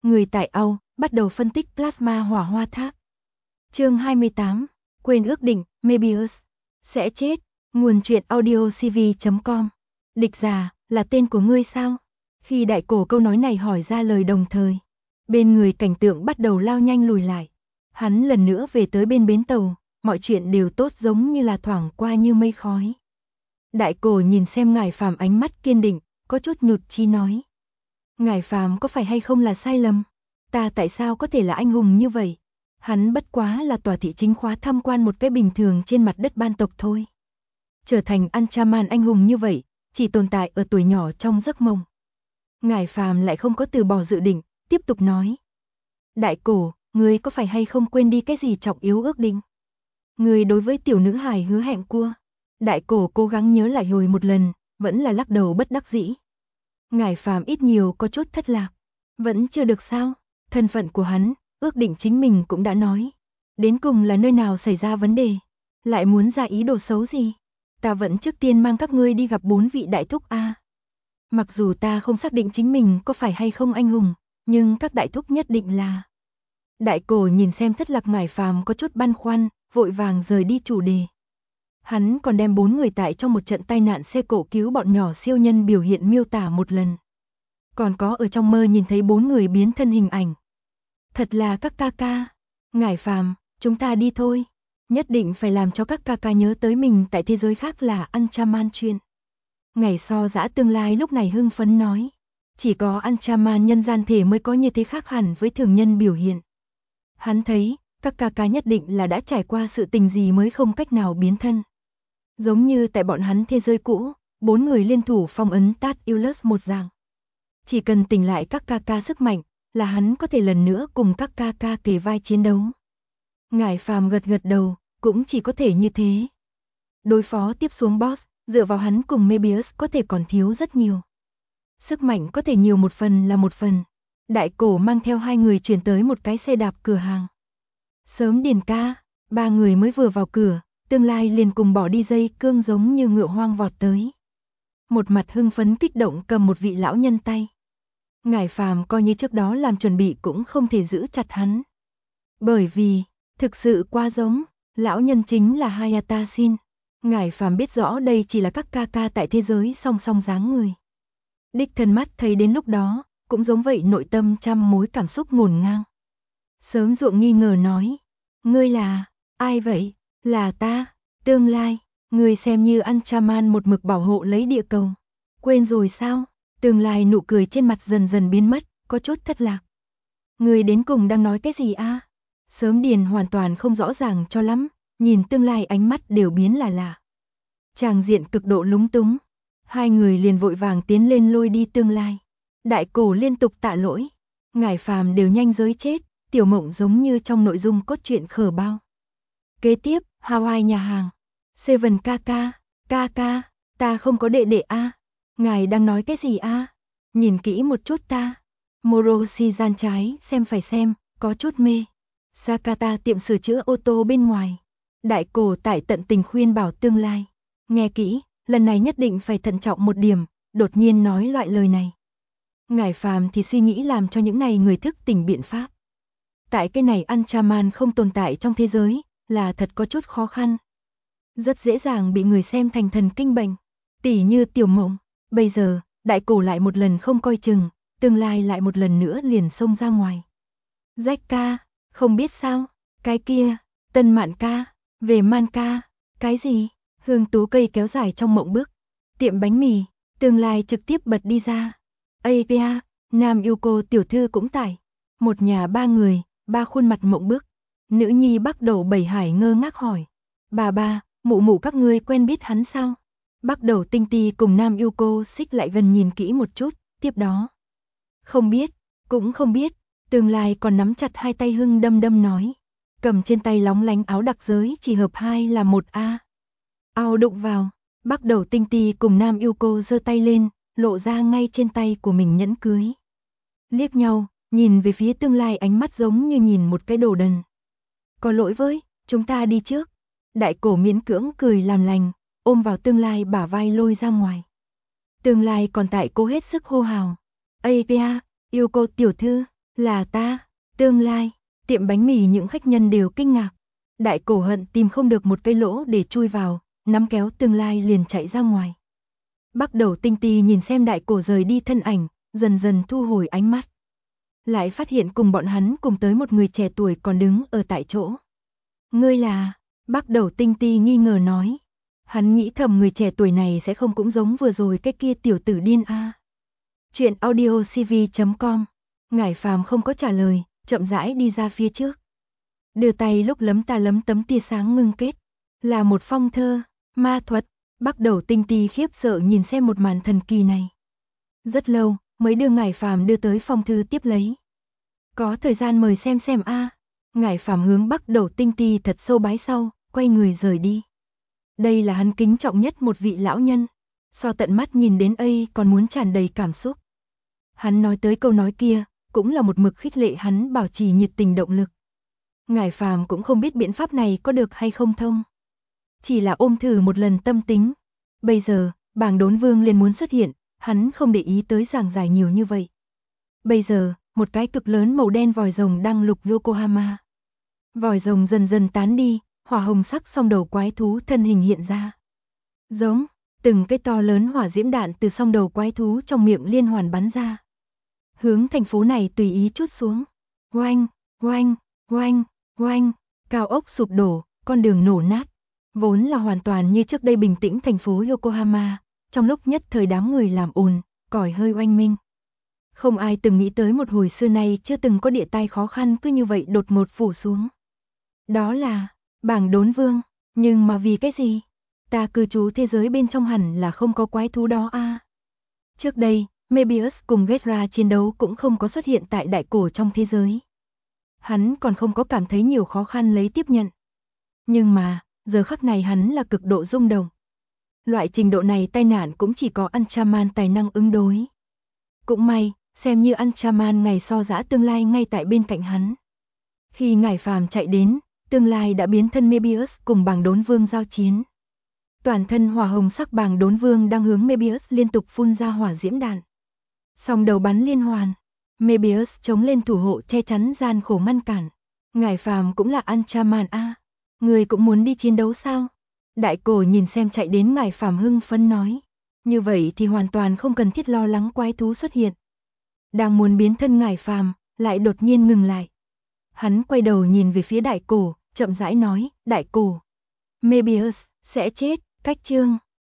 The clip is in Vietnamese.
Người tại Âu bắt đầu phân tích plasma hỏa hoa tháp. Chương 28, quên ước định, Mebius sẽ chết. Nguồn truyện audio cv.com. Địch già, là tên của ngươi sao? Khi đại cổ câu nói này hỏi ra lời đồng thời, bên người cảnh tượng bắt đầu lao nhanh lùi lại. Hắn lần nữa về tới bên bến tàu, mọi chuyện đều tốt giống như là thoảng qua như mây khói. Đại cổ nhìn xem Ngải Phàm ánh mắt kiên định, có chút nhụt chí nói. Ngải Phàm có phải hay không là sai lầm? Ta tại sao có thể là anh hùng như vậy? Hắn bất quá là tòa thị chính khóa tham quan một cái bình thường trên mặt đất ban tộc thôi. Trở thành Anchaman anh hùng như vậy, chỉ tồn tại ở tuổi nhỏ trong giấc mộng. Ngải Phàm lại không có từ bỏ dự định, tiếp tục nói. Đại cổ, ngươi có phải hay không quên đi cái gì trọng yếu ước định? Ngươi đối với tiểu nữ hài hứa hẹn cua. Đại cổ cố gắng nhớ lại hồi một lần, vẫn là lắc đầu bất đắc dĩ. Ngải Phàm ít nhiều có chút thất lạc. Vẫn chưa được sao? Thân phận của hắn, ước định chính mình cũng đã nói. Đến cùng là nơi nào xảy ra vấn đề? Lại muốn ra ý đồ xấu gì? Ta vẫn trước tiên mang các ngươi đi gặp 4 vị đại thúc a. Mặc dù ta không xác định chính mình có phải hay không anh hùng, nhưng các đại thúc nhất định là. Đại cổ nhìn xem thất lạc Ngải Phàm có chút băn khoăn, vội vàng rời đi chủ đề. Hắn còn đem 4 người tại trong một trận tai nạn xe cộ cứu bọn nhỏ siêu nhân biểu hiện miêu tả một lần. Còn có ở trong mơ nhìn thấy 4 người biến thân hình ảnh. Thật là các ca ca. Ngải Phàm, chúng ta đi thôi. Nhất định phải làm cho các ca ca nhớ tới mình tại thế giới khác là Anchaman chuyên. Ngày so dã tương lai lúc này hưng phấn nói. Chỉ có Anchaman nhân gian thể mới có như thế khác hẳn với thường nhân biểu hiện. Hắn thấy, các ca ca nhất định là đã trải qua sự tình gì mới không cách nào biến thân. Giống như tại bọn hắn thế giới cũ, 4 người liên thủ phong ấn Tát Ilus một dạng. Chỉ cần tỉnh lại các ca ca sức mạnh, là hắn có thể lần nữa cùng các ca ca kề vai chiến đấu. Ngải Phàm gật gật đầu, cũng chỉ có thể như thế. Đối phó tiếp xuống boss, dựa vào hắn cùng Mebius có thể còn thiếu rất nhiều. Sức mạnh có thể nhiều một phần là một phần. Đại cổ mang theo 2 người chuyển tới một cái xe đạp cửa hàng. Sớm điền ca, 3 người mới vừa vào cửa, tương lai liền cùng bỏ đi dây cương giống như ngựa hoang vọt tới. Một mặt hưng phấn kích động cầm một vị lão nhân tay. Ngải Phàm coi như trước đó làm chuẩn bị cũng không thể giữ chặt hắn. Bởi vì, thực sự quá giống, lão nhân chính là Hayata Shin. Ngải Phàm biết rõ đây chỉ là các ca ca tại thế giới song song dáng người. Đích thân mắt thấy đến lúc đó, cũng giống vậy nội tâm trăm mối cảm xúc ngổn ngang. Sớm ruộng nghi ngờ nói, ngươi là, ai vậy? Là ta, tương lai, ngươi xem như Anchaman một mực bảo hộ lấy địa cầu. Quên rồi sao? Tương lai nụ cười trên mặt dần dần biến mất, có chút thất lạc. Ngươi đến cùng đang nói cái gì a? Sớm điền hoàn toàn không rõ ràng cho lắm, nhìn tương lai ánh mắt đều biến là lạ. Tràng diện cực độ lúng túng. 2 người liền vội vàng tiến lên lôi đi tương lai. Đại cổ liên tục tạ lỗi. Ngải Phàm đều nhanh giới chết, tiểu mộng giống như trong nội dung cốt truyện khở bao. Kế tiếp, Hawaii nhà hàng. Seven ca ca, ta không có đệ đệ a. Ngài đang nói cái gì a? Nhìn kỹ một chút ta. Moroshi gian trái, xem phải xem, có chút mê. Sakata tiệm sửa chữa ô tô bên ngoài. Đại cổ tại tận tình khuyên bảo tương lai. Nghe kỹ, lần này nhất định phải thận trọng một điểm, đột nhiên nói loại lời này. Ngải Phàm thì suy nghĩ làm cho những này người thức tỉnh biện pháp. Tại cái này Anchaman không tồn tại trong thế giới, là thật có chút khó khăn. Rất dễ dàng bị người xem thành thần kinh bệnh, tỉ như tiểu mộng. Bây giờ, đại cổ lại một lần không coi chừng, tương lai lại một lần nữa liền xông ra ngoài. Jack ca, không biết sao, cái kia, Tân Mạn ca, về Man ca, cái gì? Hương tú cây kéo dài trong mộng bức. Tiệm bánh mì, tương lai trực tiếp bật đi ra. Ây Nam yêu cô tiểu thư cũng tại. Một nhà 3 người, 3 khuôn mặt mộng bức. Nữ nhi Bắc Đầu Bảy Hải ngơ ngác hỏi. Bà, mụ mụ các ngươi quen biết hắn sao? Bắc Đầu Tinh Ti cùng Nam yêu cô xích lại gần nhìn kỹ một chút, tiếp đó. Không biết, cũng không biết, tương lai còn nắm chặt 2 tay hưng đâm nói. Cầm trên tay lóng lánh áo đặc giới chỉ hợp 2 là 1 a. Ao đụng vào, Bắc Đầu Tinh Ti cùng Nam yêu cô giơ tay lên, lộ ra ngay trên tay của mình nhẫn cưới. Liếc nhau, nhìn về phía tương lai ánh mắt giống như nhìn một cái đồ đần. Có lỗi với, chúng ta đi trước. Đại cổ miễn cưỡng cười làm lành, ôm vào tương lai bả vai lôi ra ngoài. Tương lai còn tại cô hết sức hô hào. Ây yêu cô tiểu thư, Là ta, tương lai. Tiệm bánh mì những khách nhân đều kinh ngạc. Đại cổ hận tìm không được một cây lỗ để chui vào, nắm kéo tương lai liền chạy ra ngoài. Bắt đầu Tinh Ti nhìn xem đại cổ rời đi thân ảnh, dần dần thu hồi ánh mắt. Lại phát hiện cùng bọn hắn cùng tới một người trẻ tuổi còn đứng ở tại chỗ. Ngươi là, bắt đầu Tinh Ti nghi ngờ nói. Hắn nghĩ thầm người trẻ tuổi này sẽ không cũng giống vừa rồi cái kia tiểu tử điên a. Chuyện audiocv.com. Ngải Phàm không có trả lời, chậm rãi đi ra phía trước. Đưa tay lúc lấm ta lấm tấm tia sáng ngưng kết. Là một phong thơ, ma thuật. Bắt đầu Tinh Ti khiếp sợ nhìn xem một màn thần kỳ này. Rất lâu, mới đưa Ngải Phàm đưa tới phong thư tiếp lấy. Có thời gian mời xem a. Ngải Phàm hướng bắt đầu Tinh Ti thật sâu bái sau, quay người rời đi. Đây là hắn kính trọng nhất một vị lão nhân. So tận mắt nhìn đến ấy còn muốn tràn đầy cảm xúc. Hắn nói tới câu nói kia, cũng là một mực khích lệ hắn bảo trì nhiệt tình động lực. Ngải Phàm cũng không biết biện pháp này có được hay không thông. Chỉ là ôm thử một lần tâm tính. Bây giờ, Bàng Đốn Vương liền muốn xuất hiện, hắn không để ý tới giảng giải nhiều như vậy. Bây giờ, một cái cực lớn màu đen vòi rồng đang lục Yokohama. Vòi rồng dần dần tán đi, hỏa hồng sắc song đầu quái thú thân hình hiện ra. Giống, từng cái to lớn hỏa diễm đạn từ song đầu quái thú trong miệng liên hoàn bắn ra. Hướng thành phố này tùy ý trút xuống. Oanh, oanh, oanh, oanh, cao ốc sụp đổ, con đường nổ nát. Vốn là hoàn toàn như trước đây bình tĩnh thành phố Yokohama, trong lúc nhất thời đám người làm ồn, còi hơi oanh minh. Không ai từng nghĩ tới một hồi xưa nay chưa từng có địa tai khó khăn cứ như vậy đột ngột phủ xuống. Đó là Bàng Đốn Vương, nhưng mà vì cái gì? Ta cư trú thế giới bên trong hẳn là không có quái thú đó a. Trước đây, Mebius cùng Ghidra chiến đấu cũng không có xuất hiện tại đại cổ trong thế giới. Hắn còn không có cảm thấy nhiều khó khăn lấy tiếp nhận. Nhưng mà, giờ khắc này hắn là cực độ rung động. Loại trình độ này tai nạn cũng chỉ có Anchaman tài năng ứng đối. Cũng may, xem như Anchaman ngày so giã tương lai ngay tại bên cạnh hắn. Khi Ngải Phàm chạy đến, tương lai đã biến thân Mebius cùng Bàng Đốn Vương giao chiến. Toàn thân hỏa hồng sắc Bàng Đốn Vương đang hướng Mebius liên tục phun ra hỏa diễm đạn. Song đầu bắn liên hoàn, Mebius chống lên thủ hộ che chắn gian khổ ngăn cản. Ngải Phàm cũng là Anchaman a, người cũng muốn đi chiến đấu sao? Đại cổ nhìn xem chạy đến Ngải Phàm hưng phấn nói, như vậy thì hoàn toàn không cần thiết lo lắng quái thú xuất hiện. Đang muốn biến thân Ngải Phàm, lại đột nhiên ngừng lại. Hắn quay đầu nhìn về phía đại cổ, chậm rãi nói, đại cổ, Mebius sẽ chết, cách chương